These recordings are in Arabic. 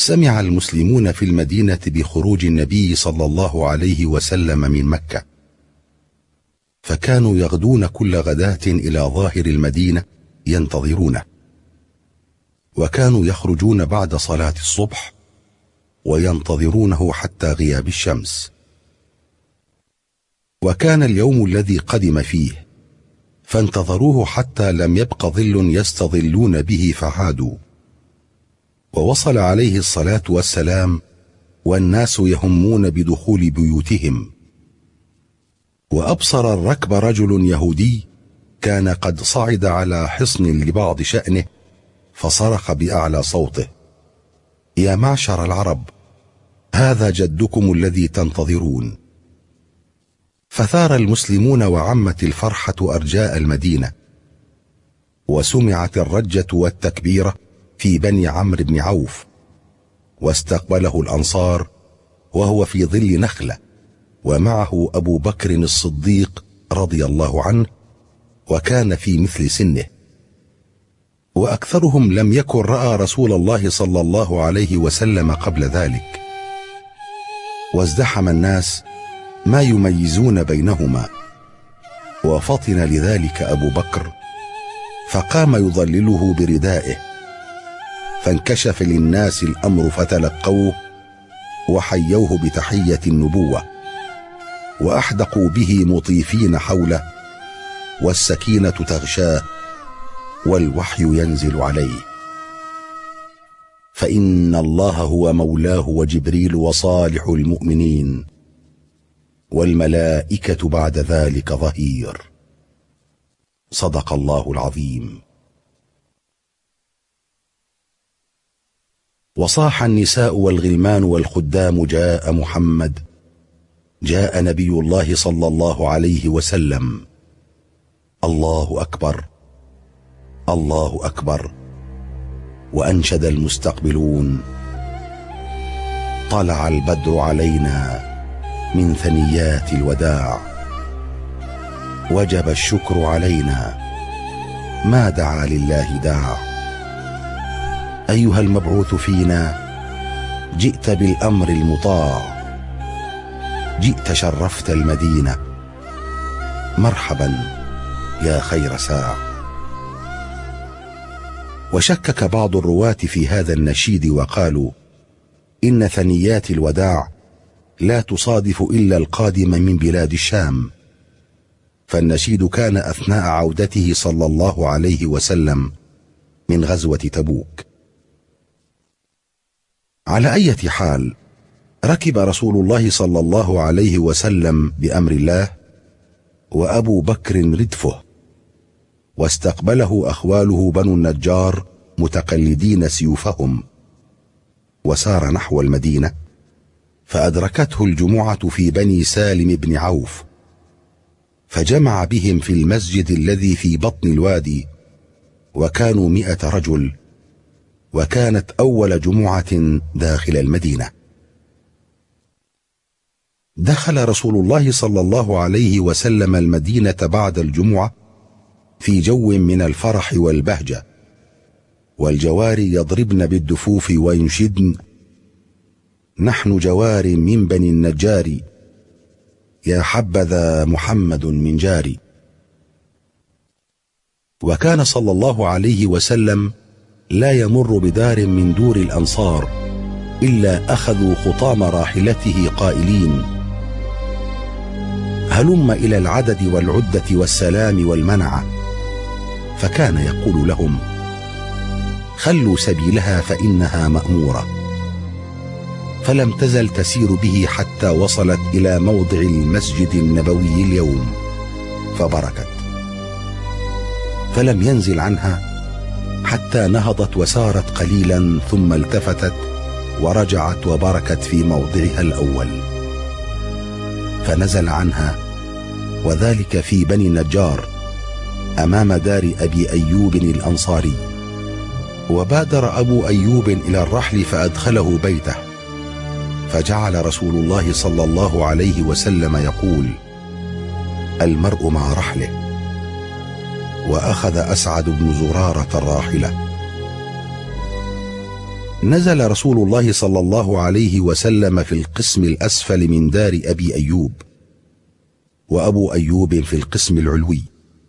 سمع المسلمون في المدينة بخروج النبي صلى الله عليه وسلم من مكة، فكانوا يغدون كل غداة إلى ظاهر المدينة ينتظرونه، وكانوا يخرجون بعد صلاة الصبح وينتظرونه حتى غياب الشمس. وكان اليوم الذي قدم فيه، فانتظروه حتى لم يبق ظل يستظلون به فعادوا، ووصل عليه الصلاة والسلام والناس يهمون بدخول بيوتهم، وأبصر الركب رجل يهودي كان قد صعد على حصن لبعض شأنه، فصرخ بأعلى صوته: يا معشر العرب، هذا جدكم الذي تنتظرون. فثار المسلمون وعمت الفرحة أرجاء المدينة، وسمعت الرجة والتكبيرة في بني عمرو بن عوف، واستقبله الأنصار وهو في ظل نخلة، ومعه أبو بكر الصديق رضي الله عنه، وكان في مثل سنه، وأكثرهم لم يكن رأى رسول الله صلى الله عليه وسلم قبل ذلك. وازدحم الناس ما يميزون بينهما، وفطن لذلك أبو بكر، فقام يظلله بردائه، فانكشف للناس الأمر فتلقوه وحيوه بتحية النبوة، وأحدقوا به مطيفين حوله، والسكينة تغشاه والوحي ينزل عليه، فإن الله هو مولاه وجبريل وصالح المؤمنين، والملائكة بعد ذلك ظهير. صدق الله العظيم. وصاح النساء والغلمان والخدام: جاء محمد، جاء نبي الله صلى الله عليه وسلم. الله أكبر، الله أكبر. وأنشد المستقبلون: طلع البدر علينا من ثنيات الوداع، وجب الشكر علينا ما دعا لله داع. أيها المبعوث فينا، جئت بالأمر المطاع، جئت شرفت المدينة، مرحبا يا خير ساع. وشكك بعض الرواة في هذا النشيد وقالوا: إن ثنيات الوداع لا تصادف إلا القادم من بلاد الشام، فالنشيد كان أثناء عودته صلى الله عليه وسلم من غزوة تبوك. على أي حال، ركب رسول الله صلى الله عليه وسلم بأمر الله، وأبو بكر ردفه، واستقبله أخواله بنو النجار متقلدين سيوفهم، وسار نحو المدينة، فأدركته الجمعة في بني سالم بن عوف، فجمع بهم في المسجد الذي في بطن الوادي، وكانوا 100 رجل، وكانت أول جمعة داخل المدينة. دخل رسول الله صلى الله عليه وسلم المدينة بعد الجمعة في جو من الفرح والبهجة، والجواري يضربن بالدفوف وينشدن: نحن جوار من بني النجار، يا حبذا محمد من جاري. وكان صلى الله عليه وسلم لا يمر بدار من دور الأنصار إلا أخذوا خطام راحلته قائلين: هلم إلى العدد والعدة والسلام والمنعة. فكان يقول لهم: خلوا سبيلها فإنها مأمورة. فلم تزل تسير به حتى وصلت إلى موضع المسجد النبوي اليوم، فبركت، فلم ينزل عنها حتى نهضت وسارت قليلا، ثم التفتت ورجعت وبركت في موضعها الأول، فنزل عنها، وذلك في بني النجار أمام دار أبي أيوب الأنصاري. وبادر أبو أيوب إلى الرحل فأدخله بيته، فجعل رسول الله صلى الله عليه وسلم يقول: المرء مع رحله. وأخذ أسعد بن زرارة الراحلة، نزل رسول الله صلى الله عليه وسلم في القسم الأسفل من دار أبي أيوب، وأبو أيوب في القسم العلوي.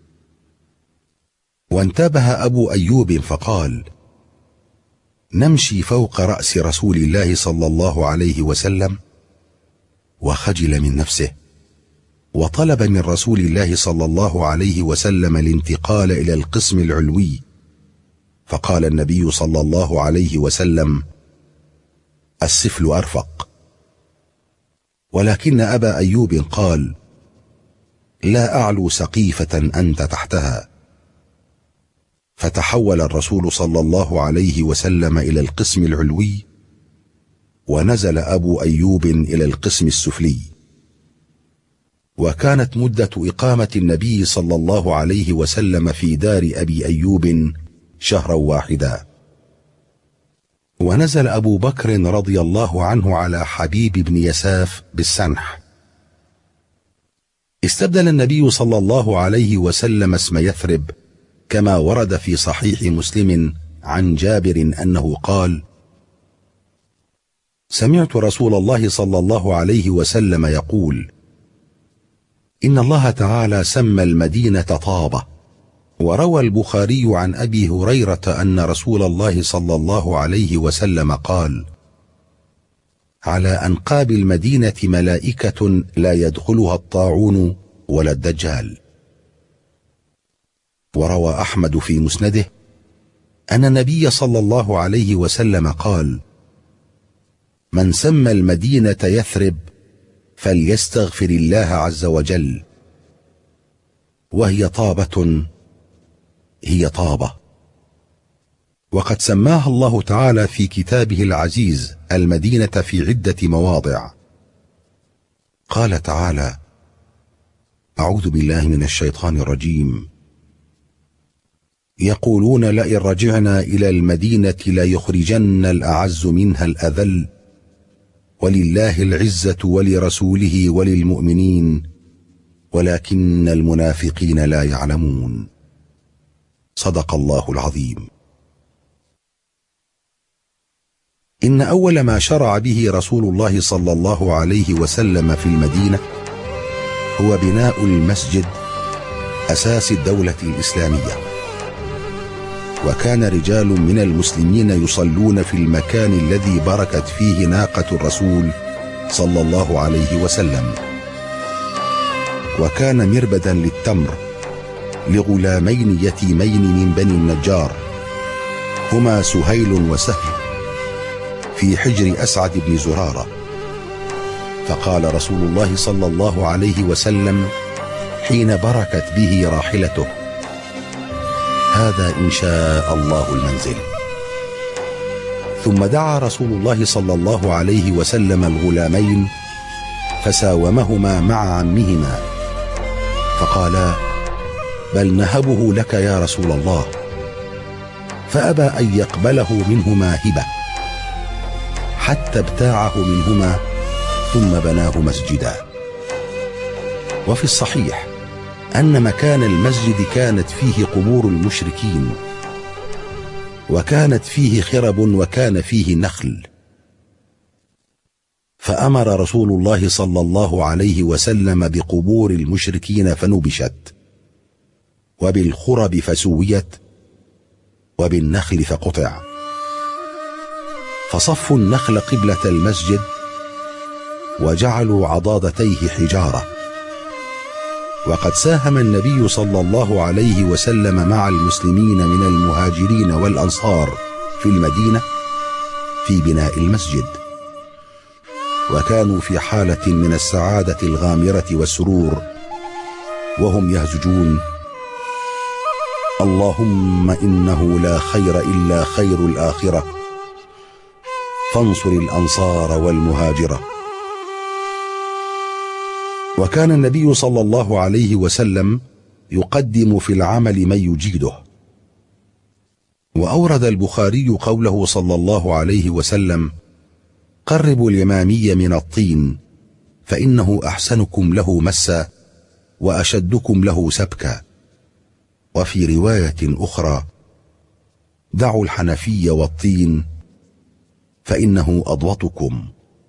وانتبه أبو أيوب فقال: نمشي فوق رأس رسول الله صلى الله عليه وسلم، وخجل من نفسه، وطلب من رسول الله صلى الله عليه وسلم الانتقال إلى القسم العلوي، فقال النبي صلى الله عليه وسلم: السفل أرفق. ولكن أبا أيوب قال: لا أعلو سقيفة أنت تحتها. فتحول الرسول صلى الله عليه وسلم إلى القسم العلوي، ونزل أبو أيوب إلى القسم السفلي. وكانت مدة إقامة النبي صلى الله عليه وسلم في دار أبي أيوب شهرا واحدا. ونزل أبو بكر رضي الله عنه على حبيب بن يساف بالسنح. استبدل النبي صلى الله عليه وسلم اسم يثرب، كما ورد في صحيح مسلم عن جابر أنه قال: سمعت رسول الله صلى الله عليه وسلم يقول: إن الله تعالى سمى المدينة طابة. وروى البخاري عن أبي هريرة أن رسول الله صلى الله عليه وسلم قال: على أنقاب المدينة ملائكة لا يدخلها الطاعون ولا الدجال. وروى أحمد في مسنده أن النبي صلى الله عليه وسلم قال: من سمى المدينة يثرب فليستغفر الله عز وجل، وهي طابة هي طابة. وقد سماها الله تعالى في كتابه العزيز المدينة في عدة مواضع. قال تعالى: أعوذ بالله من الشيطان الرجيم: يقولون لئن رجعنا إلى المدينة ليخرجن الأعز منها الأذل ولله العزة ولرسوله وللمؤمنين ولكن المنافقين لا يعلمون. صدق الله العظيم. إن أول ما شرع به رسول الله صلى الله عليه وسلم في المدينة هو بناء المسجد، أساس الدولة الإسلامية. وكان رجال من المسلمين يصلون في المكان الذي بركت فيه ناقة الرسول صلى الله عليه وسلم. وكان مربدا للتمر لغلامين يتيمين من بني النجار، هما سهيل وسهل، في حجر أسعد بن زرارة. فقال رسول الله صلى الله عليه وسلم حين بركت به راحلته: هذا إن شاء الله المنزل. ثم دعا رسول الله صلى الله عليه وسلم الغلامين فساومهما مع عمهما، فقالا: بل نهبه لك يا رسول الله. فأبى أن يقبله منهما هبة حتى ابتاعه منهما ثم بناه مسجدا. وفي الصحيح أن مكان المسجد كانت فيه قبور المشركين، وكانت فيه خرب وكان فيه نخل. فأمر رسول الله صلى الله عليه وسلم بقبور المشركين فنبشت، وبالخرب فسويت، وبالنخل فقطع. فصفوا النخل قبلة المسجد، وجعلوا عضادتيه حجارة. وقد ساهم النبي صلى الله عليه وسلم مع المسلمين من المهاجرين والأنصار في المدينة في بناء المسجد، وكانوا في حالة من السعادة الغامرة والسرور، وهم يهزجون: اللهم إنه لا خير إلا خير الآخرة، فانصر الأنصار والمهاجرة. وكان النبي صلى الله عليه وسلم يقدم في العمل من يجيده. وأورد البخاري قوله صلى الله عليه وسلم: قربوا اليمامي من الطين فإنه أحسنكم له مسا وأشدكم له سبكا. وفي رواية أخرى: دعوا الحنفي والطين فإنه أضبطكم.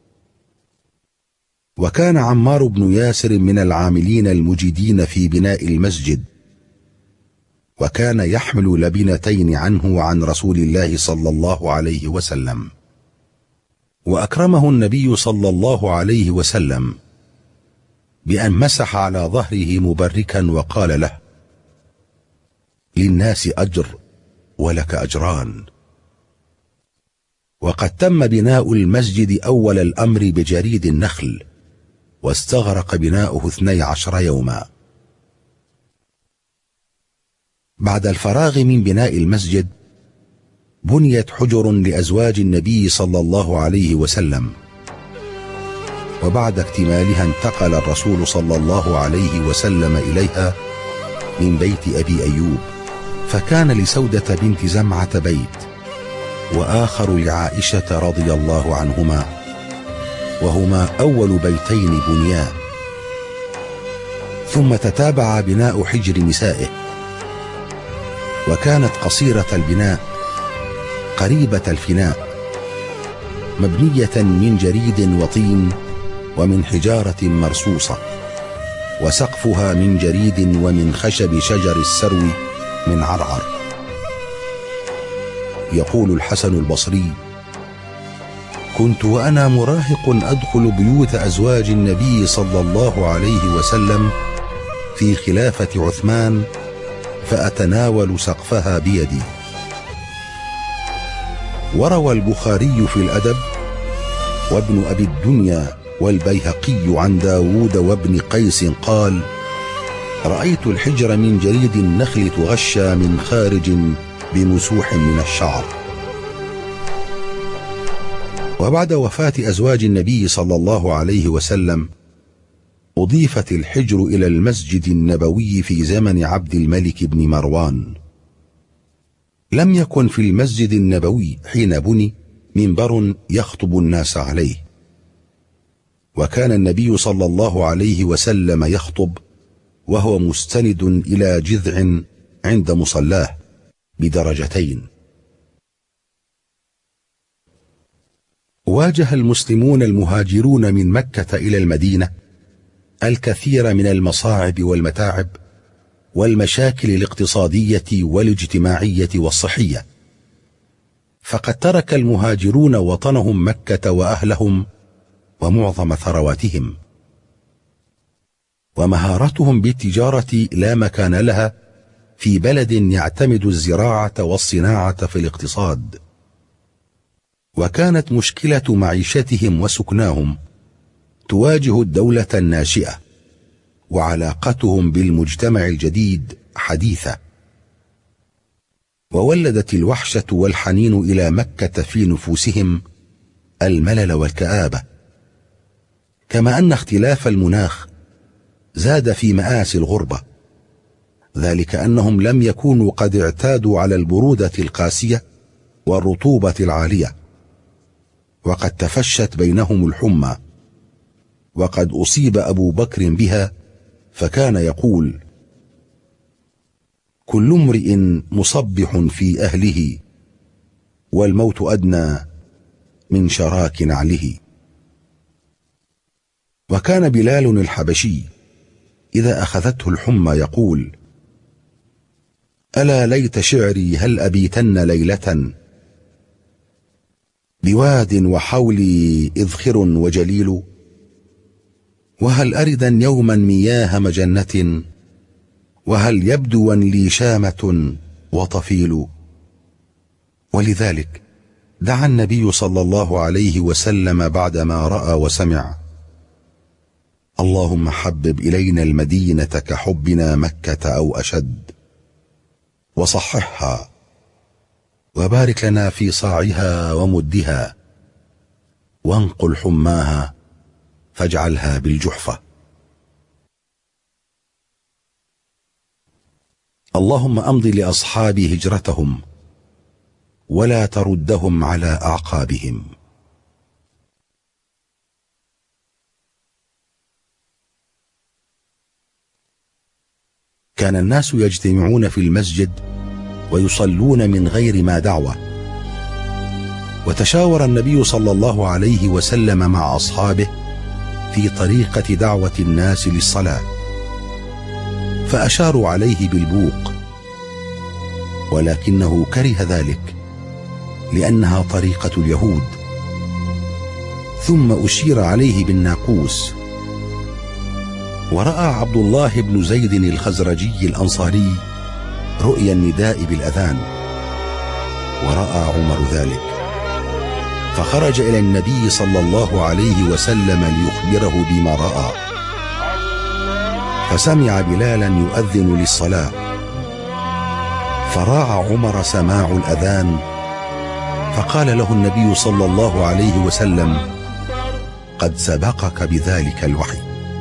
وكان عمار بن ياسر من العاملين المجيدين في بناء المسجد، وكان يحمل لبنتين عنه وعن رسول الله صلى الله عليه وسلم. وأكرمه النبي صلى الله عليه وسلم بأن مسح على ظهره مبركا وقال له: للناس أجر ولك أجران. وقد تم بناء المسجد أول الأمر بجريد النخل، واستغرق بناؤه 12 يوما. بعد الفراغ من بناء المسجد بنيت حجر لأزواج النبي صلى الله عليه وسلم، وبعد اكتمالها انتقل الرسول صلى الله عليه وسلم إليها من بيت أبي أيوب، فكان لسودة بنت زمعة بيت، وآخر لعائشة رضي الله عنهما، وهما أول بيتين بنيا. ثم تتابع بناء حجر نسائه، وكانت قصيرة البناء قريبة الفناء، مبنية من جريد وطين ومن حجارة مرصوصة، وسقفها من جريد ومن خشب شجر السرو من عرعر. يقول الحسن البصري: كنت وأنا مراهق أدخل بيوت أزواج النبي صلى الله عليه وسلم في خلافة عثمان فأتناول سقفها بيدي. وروى البخاري في الأدب وابن أبي الدنيا والبيهقي عن داود وابن قيس قال: رأيت الحجر من جريد النخل تغشى من خارج بمسوح من الشعر. وبعد وفاة أزواج النبي صلى الله عليه وسلم أضيفت الحجر إلى المسجد النبوي في زمن عبد الملك بن مروان. لم يكن في المسجد النبوي حين بني منبر يخطب الناس عليه، وكان النبي صلى الله عليه وسلم يخطب وهو مستند إلى جذع عند مصلاه بدرجتين. واجه المسلمون المهاجرون من مكة إلى المدينة الكثير من المصاعب والمتاعب والمشاكل الاقتصادية والاجتماعية والصحية، فقد ترك المهاجرون وطنهم مكة وأهلهم ومعظم ثرواتهم، ومهارتهم بالتجارة لا مكان لها في بلد يعتمد الزراعة والصناعة في الاقتصاد. وكانت مشكلة معيشتهم وسكناهم تواجه الدولة الناشئة، وعلاقتهم بالمجتمع الجديد حديثة، وولدت الوحشة والحنين إلى مكة في نفوسهم الملل والكآبة، كما أن اختلاف المناخ زاد في مآسي الغربة، ذلك أنهم لم يكونوا قد اعتادوا على البرودة القاسية والرطوبة العالية، وقد تفشت بينهم الحمى، وقد أصيب أبو بكر بها، فكان يقول: كل امرئ مصبح في أهله، والموت أدنى من شراك نعله. وكان بلال الحبشي إذا أخذته الحمى يقول: ألا ليت شعري هل أبيتن ليلة بواد وحولي إذخر وجليل، وهل أردا يوما مياه مجنة، وهل يبدوا لي شامة وطفيل. ولذلك دعا النبي صلى الله عليه وسلم بعدما رأى وسمع: اللهم حبب إلينا المدينة كحبنا مكة أو أشد، وصححها، وبارك لنا في صاعها ومدها، وانقل حماها فاجعلها بالجحفة. اللهم أمض لأصحابي هجرتهم ولا تردهم على أعقابهم. كان الناس يجتمعون في المسجد ويصلون من غير ما دعوة، وتشاور النبي صلى الله عليه وسلم مع أصحابه في طريقة دعوة الناس للصلاة، فأشاروا عليه بالبوق، ولكنه كره ذلك لأنها طريقة اليهود. ثم أشير عليه بالناقوس. ورأى عبد الله بن زيد الخزرجي الأنصاري رؤيا النداء بالأذان، ورأى عمر ذلك، فخرج إلى النبي صلى الله عليه وسلم ليخبره بما رأى، فسمع بلالا يؤذن للصلاة، فراعى عمر سماع الأذان، فقال له النبي صلى الله عليه وسلم: قد سبقك بذلك الوحي.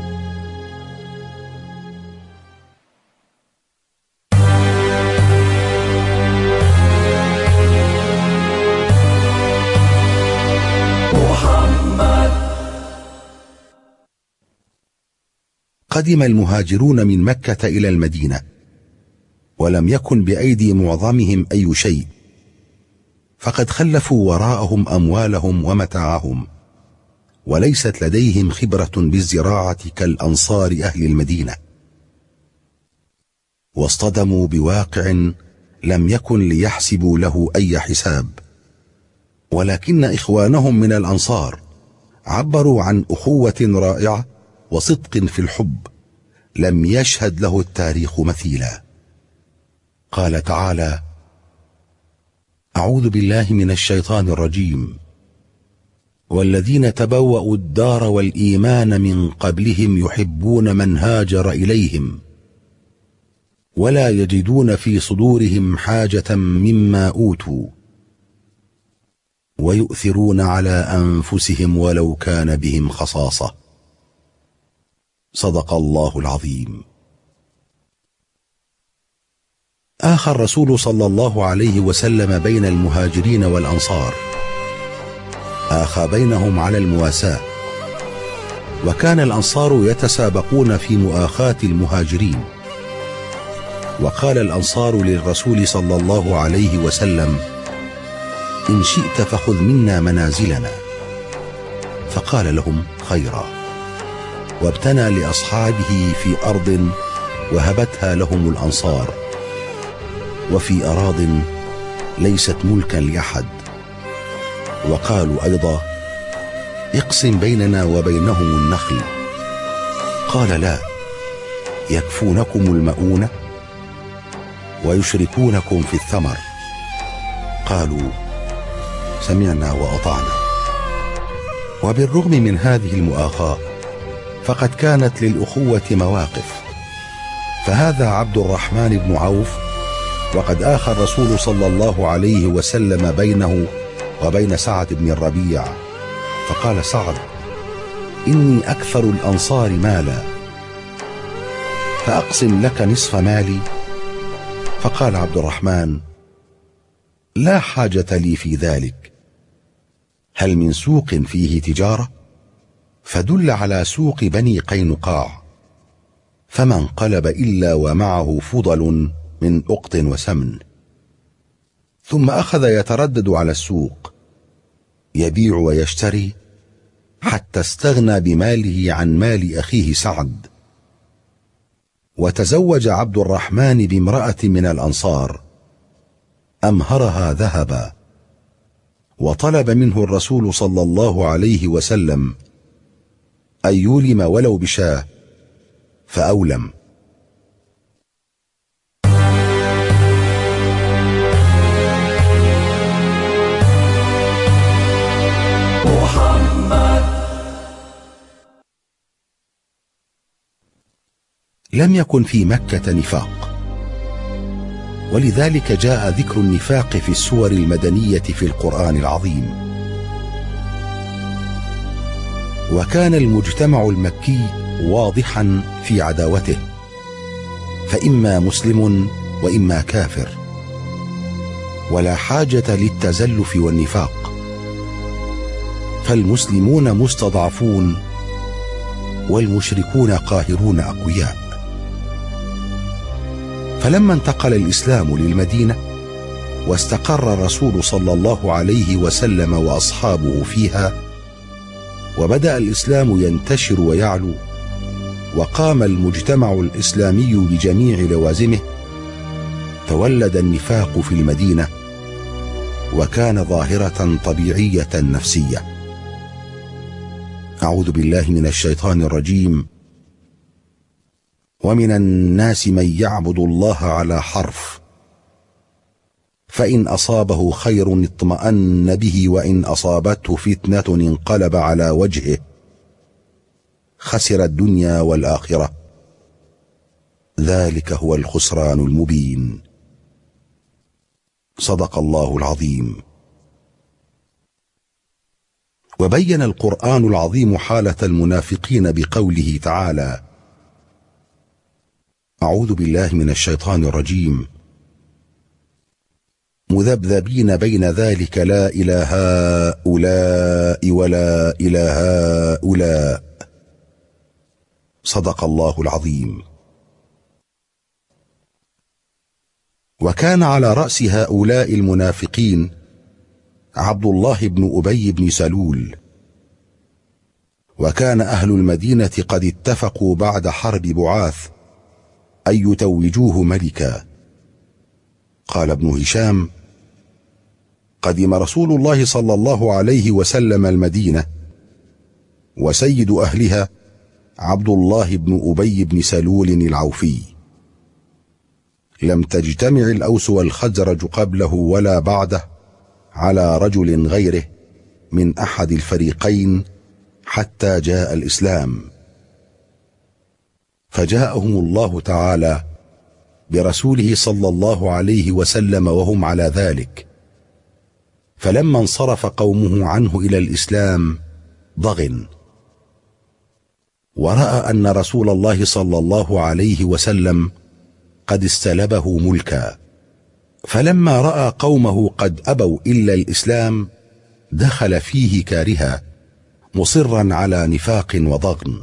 قدم المهاجرون من مكة إلى المدينة، ولم يكن بأيدي معظمهم أي شيء، فقد خلفوا وراءهم أموالهم ومتاعهم، وليست لديهم خبرة بالزراعة كالأنصار أهل المدينة، واصطدموا بواقع لم يكن ليحسبوا له أي حساب. ولكن إخوانهم من الأنصار عبروا عن أخوة رائعة وصدق في الحب لم يشهد له التاريخ مثيلا. قال تعالى: أعوذ بالله من الشيطان الرجيم: والذين تبوأوا الدار والإيمان من قبلهم يحبون من هاجر إليهم ولا يجدون في صدورهم حاجة مما أوتوا ويؤثرون على أنفسهم ولو كان بهم خصاصة. صدق الله العظيم. آخى الرسول صلى الله عليه وسلم بين المهاجرين والأنصار، آخى بينهم على المواساة، وكان الأنصار يتسابقون في مؤاخاة المهاجرين. وقال الأنصار للرسول صلى الله عليه وسلم: إن شئت فخذ منا منازلنا، فقال لهم: خيرا. وابتنى لأصحابه في أرض وهبتها لهم الأنصار، وفي أراض ليست ملكا لأحد. وقالوا أيضا: اقسم بيننا وبينهم النخل. قال: لا، يكفونكم المؤونة ويشركونكم في الثمر. قالوا: سمعنا وأطعنا. وبالرغم من هذه المؤاخاة فقد كانت للأخوة مواقف، فهذا عبد الرحمن بن عوف، وقد آخى الرسول صلى الله عليه وسلم بينه وبين سعد بن الربيع، فقال سعد: إني أكثر الأنصار مالا، فأقسم لك نصف مالي. فقال عبد الرحمن: لا حاجة لي في ذلك، هل من سوق فيه تجارة؟ فدل على سوق بني قينقاع، فما انقلب إلا ومعه فضل من أقط وسمن. ثم أخذ يتردد على السوق يبيع ويشتري حتى استغنى بماله عن مال أخيه سعد. وتزوج عبد الرحمن بامرأة من الأنصار أمهرها ذهبا، وطلب منه الرسول صلى الله عليه وسلم أن يولم ولو بشاه، فأولم. لم يكن في مكة نفاق، ولذلك جاء ذكر النفاق في السور المدنية في القرآن العظيم. وكان المجتمع المكي واضحا في عداوته، فإما مسلم وإما كافر، ولا حاجة للتزلف والنفاق، فالمسلمون مستضعفون والمشركون قاهرون أقوياء. فلما انتقل الإسلام للمدينة واستقر الرسول صلى الله عليه وسلم وأصحابه فيها، وبدأ الإسلام ينتشر ويعلو، وقام المجتمع الإسلامي بجميع لوازمه، تولد النفاق في المدينة، وكان ظاهرة طبيعية نفسية. أعوذ بالله من الشيطان الرجيم. ومن الناس من يعبد الله على حرف، فإن أصابه خير اطمأن به، وإن أصابته فتنة انقلب على وجهه، خسر الدنيا والآخرة، ذلك هو الخسران المبين. صدق الله العظيم. وبين القرآن العظيم حالة المنافقين بقوله تعالى: أعوذ بالله من الشيطان الرجيم. مذبذبين بين ذلك لا إلى هؤلاء ولا إلى هؤلاء. صدق الله العظيم. وكان على رأس هؤلاء المنافقين عبد الله بن أبي بن سلول. وكان أهل المدينة قد اتفقوا بعد حرب بعاث أن يتوجوه ملكا. قال ابن هشام: قدم رسول الله صلى الله عليه وسلم المدينة، وسيد أهلها عبد الله بن أبي بن سلول العوفي. لم تجتمع الأوس والخزرج قبله ولا بعده على رجل غيره من أحد الفريقين حتى جاء الإسلام، فجاءهم الله تعالى برسوله صلى الله عليه وسلم وهم على ذلك. فلما انصرف قومه عنه إلى الإسلام ضغن، ورأى أن رسول الله صلى الله عليه وسلم قد استلبه ملكا، فلما رأى قومه قد أبوا إلا الإسلام دخل فيه كارها، مصرا على نفاق وضغن.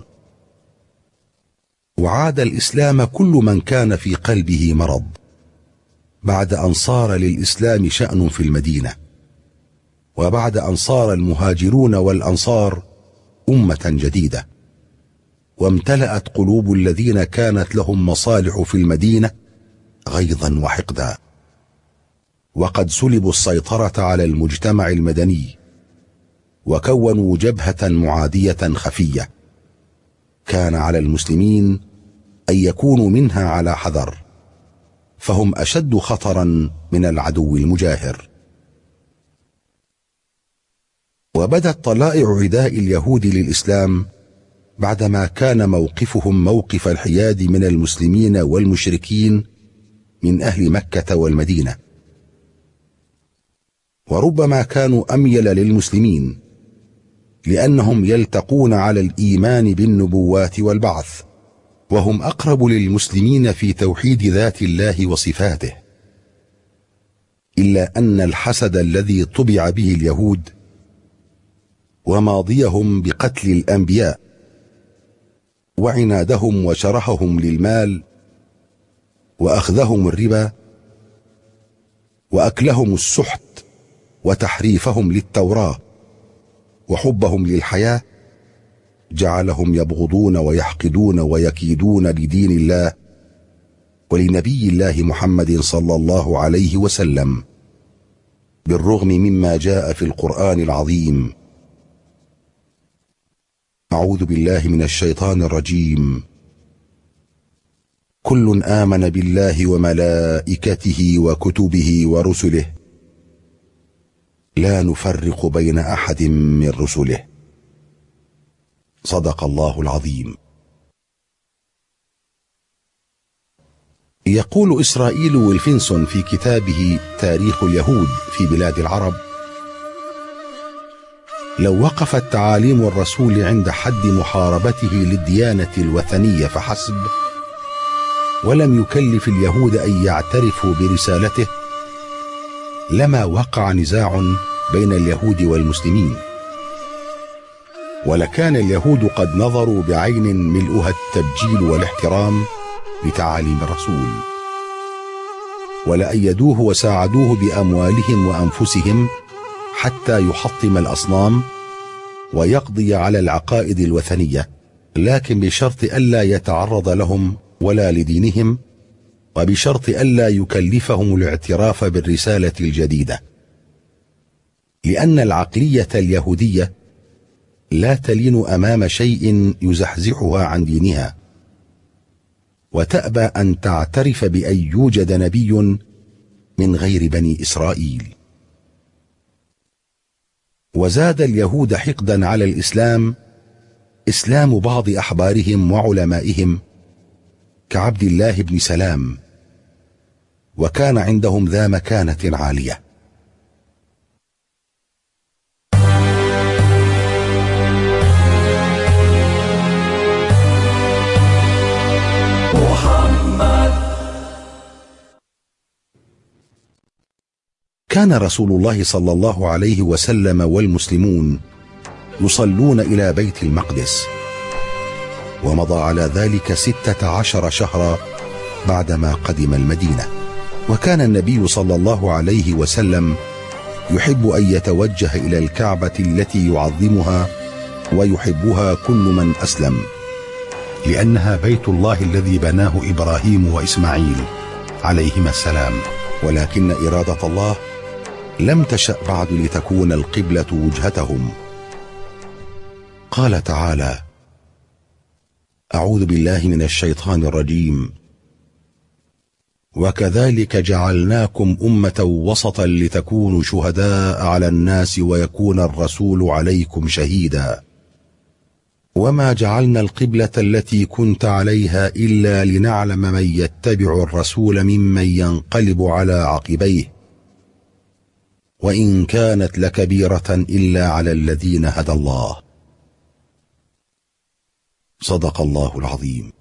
وعاد الإسلام كل من كان في قلبه مرض، بعد أن صار للإسلام شأن في المدينة، وبعد أن صار المهاجرون والأنصار أمة جديدة، وامتلأت قلوب الذين كانت لهم مصالح في المدينة غيظا وحقدا، وقد سلبوا السيطرة على المجتمع المدني، وكونوا جبهة معادية خفية. كان على المسلمين أن يكونوا منها على حذر، فهم أشد خطرا من العدو المجاهر. وبدت طلائع عداء اليهود للإسلام بعدما كان موقفهم موقف الحياد من المسلمين والمشركين من أهل مكة والمدينة، وربما كانوا أميل للمسلمين لأنهم يلتقون على الإيمان بالنبوات والبعث، وهم أقرب للمسلمين في توحيد ذات الله وصفاته. إلا أن الحسد الذي طبع به اليهود وماضيهم بقتل الأنبياء وعنادهم وشرههم للمال وأخذهم الربا وأكلهم السحت وتحريفهم للتوراة وحبهم للحياة جعلهم يبغضون ويحقدون ويكيدون لدين الله ولنبي الله محمد صلى الله عليه وسلم، بالرغم مما جاء في القرآن العظيم. أعوذ بالله من الشيطان الرجيم. كل آمن بالله وملائكته وكتبه ورسله لا نفرق بين أحد من رسله. صدق الله العظيم. يقول إسرائيل ويلفنسون في كتابه تاريخ اليهود في بلاد العرب: لو وقفت تعاليم الرسول عند حد محاربته للديانة الوثنية فحسب، ولم يكلف اليهود أن يعترفوا برسالته، لما وقع نزاع بين اليهود والمسلمين، ولكان اليهود قد نظروا بعين ملؤها التبجيل والاحترام لتعاليم الرسول. ولأيدوه وساعدوه بأموالهم وأنفسهم حتى يحطم الأصنام ويقضي على العقائد الوثنية، لكن بشرط ألا يتعرض لهم ولا لدينهم، وبشرط ألا يكلفهم الاعتراف بالرسالة الجديدة، لأن العقلية اليهودية لا تلين أمام شيء يزحزحها عن دينها، وتأبى أن تعترف بأن يوجد نبي من غير بني إسرائيل. وزاد اليهود حقدا على الإسلام إسلام بعض أحبارهم وعلمائهم كعبد الله بن سلام، وكان عندهم ذا مكانة عالية. كان رسول الله صلى الله عليه وسلم والمسلمون يصلون إلى بيت المقدس، ومضى على ذلك 16 شهرا بعدما قدم المدينة. وكان النبي صلى الله عليه وسلم يحب أن يتوجه إلى الكعبة التي يعظمها ويحبها كل من أسلم، لأنها بيت الله الذي بناه إبراهيم وإسماعيل عليهما السلام، ولكن إرادة الله لم تشأ بعد لتكون القبلة وجهتهم. قال تعالى: أعوذ بالله من الشيطان الرجيم: وكذلك جعلناكم أمة وسطا لتكونوا شهداء على الناس ويكون الرسول عليكم شهيدا، وما جعلنا القبلة التي كنت عليها إلا لنعلم من يتبع الرسول ممن ينقلب على عقبيه، وإن كانت لكبيرة إلا على الذين هدى الله. صدق الله العظيم.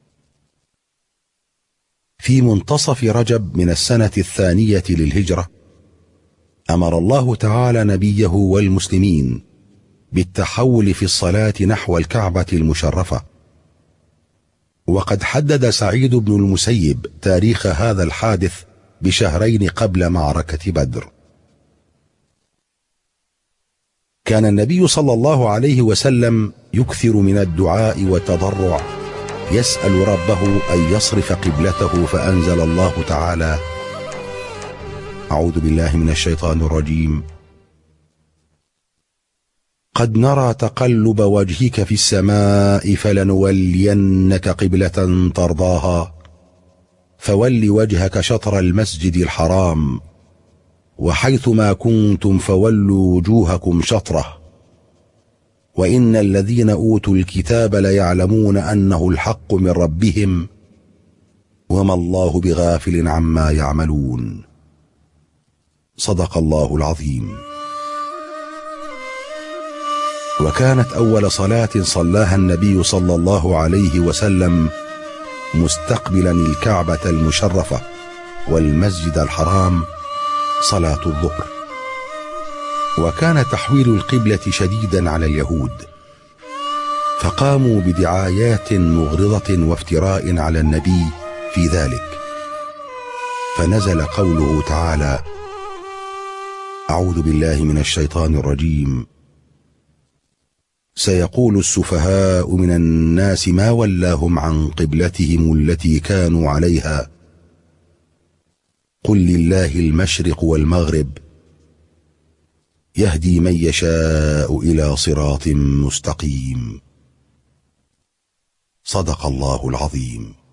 في منتصف رجب من السنة 2 للهجرة أمر الله تعالى نبيه والمسلمين بالتحول في الصلاة نحو الكعبة المشرفة، وقد حدد سعيد بن المسيب تاريخ هذا الحادث ب2 قبل معركة بدر. كان النبي صلى الله عليه وسلم يكثر من الدعاء والتضرع يسأل ربه أن يصرف قبلته، فأنزل الله تعالى: أعوذ بالله من الشيطان الرجيم: قد نرى تقلب وجهك في السماء فلنولينك قبلة ترضاها فول وجهك شطر المسجد الحرام وحيث ما كنتم فولوا وجوهكم شطره وإن الذين أوتوا الكتاب ليعلمون أنه الحق من ربهم وما الله بغافل عما يعملون. صدق الله العظيم. وكانت أول صلاة صلاها النبي صلى الله عليه وسلم مستقبلا الكعبة المشرفة والمسجد الحرام صلاة الظهر. وكان تحويل القبلة شديدا على اليهود، فقاموا بدعايات مغرضة وافتراء على النبي في ذلك، فنزل قوله تعالى: أعوذ بالله من الشيطان الرجيم: سيقول السفهاء من الناس ما ولاهم عن قبلتهم التي كانوا عليها قل لله المشرق والمغرب يهدي من يشاء إلى صراط مستقيم. صدق الله العظيم.